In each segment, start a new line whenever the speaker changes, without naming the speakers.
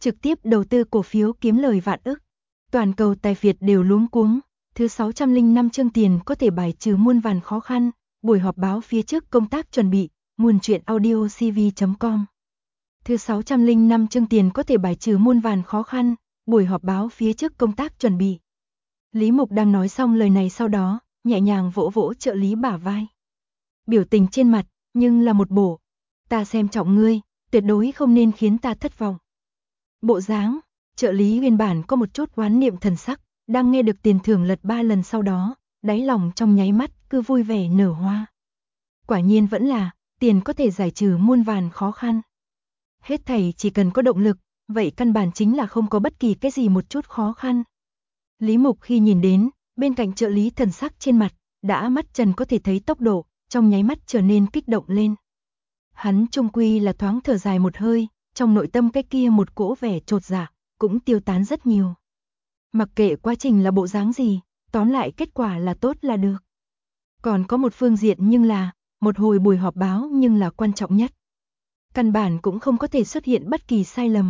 trực tiếp đầu tư cổ phiếu kiếm lời vạn ức. Toàn cầu tài phiệt đều luống cuống. Thứ 605 chương tiền có thể bài trừ muôn vàn khó khăn. Buổi họp báo phía trước công tác chuẩn bị. Nguồn truyện audio cv.com. Thứ 605 chương tiền có thể bài trừ muôn vàn khó khăn. Buổi họp báo phía trước công tác chuẩn bị. Lý Mục đang nói xong lời này sau đó, nhẹ nhàng vỗ vỗ trợ lý bả vai. Biểu tình trên mặt, nhưng là một bộ. Ta xem trọng ngươi, tuyệt đối không nên khiến ta thất vọng. Bộ dáng, trợ lý nguyên bản có một chút oán niệm thần sắc, đang nghe được tiền thưởng lật 3 lần sau đó, đáy lòng trong nháy mắt cứ vui vẻ nở hoa. Quả nhiên vẫn là, tiền có thể giải trừ muôn vàn khó khăn. Hết thảy chỉ cần có động lực, vậy căn bản chính là không có bất kỳ cái gì một chút khó khăn. Lý Mục khi nhìn đến, bên cạnh trợ lý thần sắc trên mặt, đã mắt trần có thể thấy tốc độ, trong nháy mắt trở nên kích động lên. Hắn chung quy là thoáng thở dài một hơi, trong nội tâm cái kia một cỗ vẻ chột dạ, cũng tiêu tán rất nhiều. Mặc kệ quá trình là bộ dáng gì, tóm lại kết quả là tốt là được. Còn có một phương diện nhưng là, một hồi buổi họp báo nhưng là quan trọng nhất. Căn bản cũng không có thể xuất hiện bất kỳ sai lầm.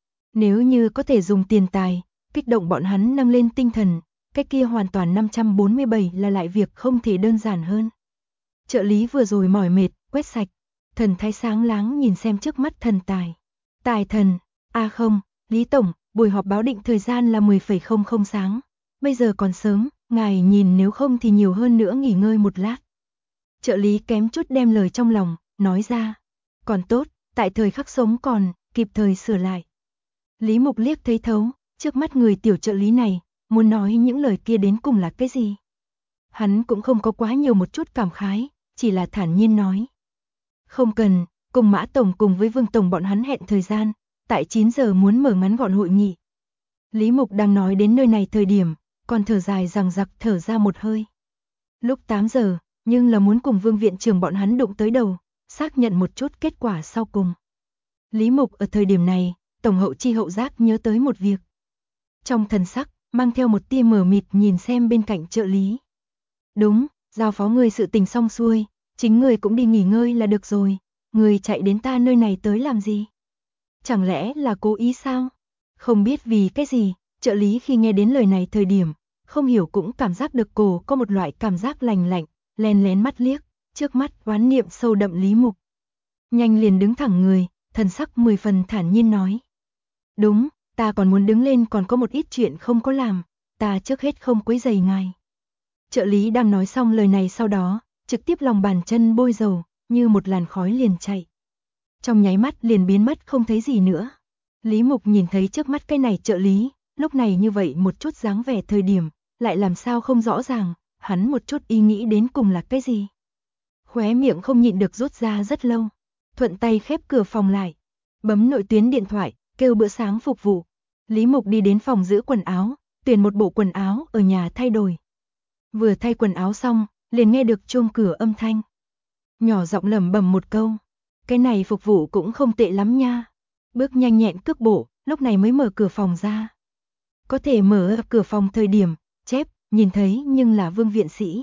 Nếu như có thể dùng tiền tài, kích động bọn hắn nâng lên tinh thần, cái kia hoàn toàn 547 là lại việc không thể đơn giản hơn. Trợ lý vừa rồi mỏi mệt, quét sạch, thần thái sáng láng nhìn xem trước mắt thần tài. Tài thần, không, Lý Tổng, buổi họp báo định thời gian là 10:00 sáng, bây giờ còn sớm, ngài nhìn nếu không thì nhiều hơn nữa nghỉ ngơi một lát. Trợ lý kém chút đem lời trong lòng, nói ra. Còn tốt, tại thời khắc sống còn, kịp thời sửa lại. Lý Mục liếc thấy thấu, trước mắt người tiểu trợ lý này, muốn nói những lời kia đến cùng là cái gì. Hắn cũng không có quá nhiều một chút cảm khái, chỉ là thản nhiên nói. Không cần, cùng Mã Tổng cùng với Vương Tổng bọn hắn hẹn thời gian, tại 9 giờ muốn mở ngắn gọn hội nghị. Lý Mục đang nói đến nơi này thời điểm, còn thở dài rằng giặc thở ra một hơi. Lúc 8 giờ, nhưng là muốn cùng Vương Viện trưởng bọn hắn đụng tới đầu, xác nhận một chút kết quả sau cùng. Lý Mục ở thời điểm này, tổng hậu chi hậu giác nhớ tới một việc. Trong thần sắc, mang theo một tia mờ mịt nhìn xem bên cạnh trợ lý. Đúng, giao phó ngươi sự tình xong xuôi, chính ngươi cũng đi nghỉ ngơi là được rồi, ngươi chạy đến ta nơi này tới làm gì? Chẳng lẽ là cố ý sao? Không biết vì cái gì, trợ lý khi nghe đến lời này thời điểm, không hiểu cũng cảm giác được cổ có một loại cảm giác lành lạnh, len lén mắt liếc, trước mắt oán niệm sâu đậm Lý Mục. Nhanh liền đứng thẳng người, thần sắc 10 phần thản nhiên nói. Đúng, ta còn muốn đứng lên còn có một ít chuyện không có làm, ta trước hết không quấy rầy ngài. Trợ lý đang nói xong lời này sau đó, trực tiếp lòng bàn chân bôi dầu, như một làn khói liền chạy. Trong nháy mắt liền biến mất không thấy gì nữa. Lý Mục nhìn thấy trước mắt cái này trợ lý, lúc này như vậy một chút dáng vẻ thời điểm, lại làm sao không rõ ràng, hắn một chút ý nghĩ đến cùng là cái gì. Khóe miệng không nhịn được rút ra rất lâu, thuận tay khép cửa phòng lại, bấm nội tuyến điện thoại, kêu bữa sáng phục vụ. Lý Mục đi đến phòng giữ quần áo, tuyển một bộ quần áo ở nhà thay đổi. Vừa thay quần áo xong, liền nghe được chuông cửa âm thanh. Nhỏ giọng lẩm bẩm một câu, cái này phục vụ cũng không tệ lắm nha. Bước nhanh nhẹn cước bộ, lúc này mới mở cửa phòng ra. Có thể mở cửa phòng thời điểm, nhìn thấy nhưng là Vương viện sĩ.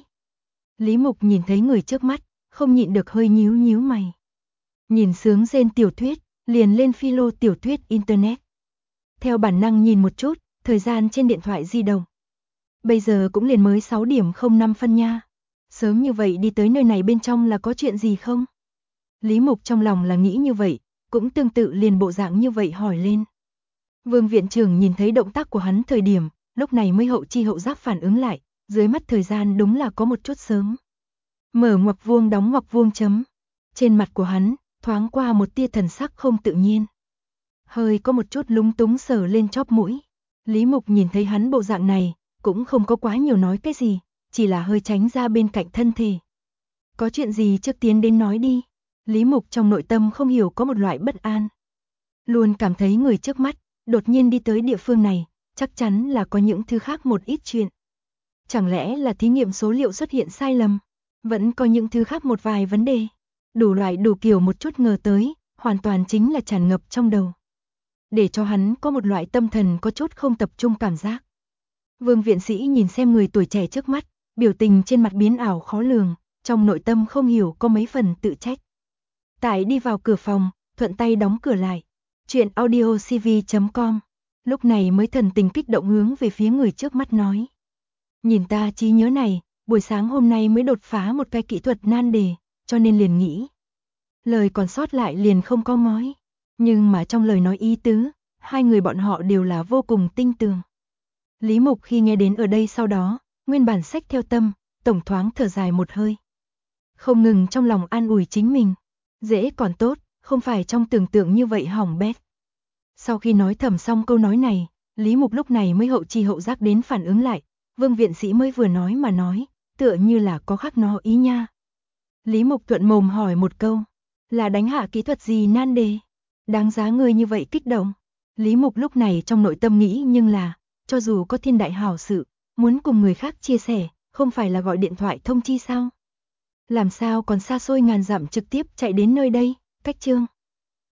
Lý Mục nhìn thấy người trước mắt, không nhịn được hơi nhíu nhíu mày. Nhìn sướng rên tiểu thuyết, liền lên philo tiểu thuyết internet. Theo bản năng nhìn một chút, thời gian trên điện thoại di động. Bây giờ cũng liền mới 6:05 nha. Sớm như vậy đi tới nơi này bên trong là có chuyện gì không? Lý Mục trong lòng là nghĩ như vậy, cũng tương tự liền bộ dạng như vậy hỏi lên. Vương viện trưởng nhìn thấy động tác của hắn thời điểm, lúc này mới hậu chi hậu giác phản ứng lại, dưới mắt thời gian đúng là có một chút sớm. Mở ngoặc vuông đóng ngoặc vuông chấm. Trên mặt của hắn, thoáng qua một tia thần sắc không tự nhiên. Hơi có một chút lúng túng sờ lên chóp mũi. Lý Mục nhìn thấy hắn bộ dạng này, cũng không có quá nhiều nói cái gì, chỉ là hơi tránh ra bên cạnh thân thể. Có chuyện gì trước tiến đến nói đi. Lý Mục trong nội tâm không hiểu có một loại bất an. Luôn cảm thấy người trước mắt, đột nhiên đi tới địa phương này, chắc chắn là có những thứ khác một ít chuyện. Chẳng lẽ là thí nghiệm số liệu xuất hiện sai lầm? Vẫn có những thứ khác một vài vấn đề. Đủ loại đủ kiểu một chút ngờ tới, hoàn toàn chính là tràn ngập trong đầu. Để cho hắn có một loại tâm thần có chút không tập trung cảm giác. Vương viện sĩ nhìn xem người tuổi trẻ trước mắt, biểu tình trên mặt biến ảo khó lường, trong nội tâm không hiểu có mấy phần tự trách. Tại đi vào cửa phòng, thuận tay đóng cửa lại. Chuyện audio cv.com. Lúc này mới thần tình kích động hướng về phía người trước mắt nói. Nhìn ta trí nhớ này, buổi sáng hôm nay mới đột phá một cái kỹ thuật nan đề, cho nên liền nghĩ. Lời còn sót lại liền không có ngói. Nhưng mà trong lời nói ý tứ, hai người bọn họ đều là vô cùng tinh tường. Lý Mục khi nghe đến ở đây sau đó, nguyên bản sách theo tâm, tổng thoáng thở dài một hơi. Không ngừng trong lòng an ủi chính mình. Dễ còn tốt, không phải trong tưởng tượng như vậy hỏng bét. Sau khi nói thầm xong câu nói này, Lý Mục lúc này mới hậu chi hậu giác đến phản ứng lại. Vương viện sĩ mới vừa nói mà nói, tựa như là có khác nó ý nha. Lý Mục thuận mồm hỏi một câu, là đánh hạ kỹ thuật gì nan đề? Đáng giá người như vậy kích động. Lý Mục lúc này trong nội tâm nghĩ nhưng là, cho dù có thiên đại hảo sự, muốn cùng người khác chia sẻ, không phải là gọi điện thoại thông chi sao? Làm sao còn xa xôi ngàn dặm trực tiếp chạy đến nơi đây, cách chương.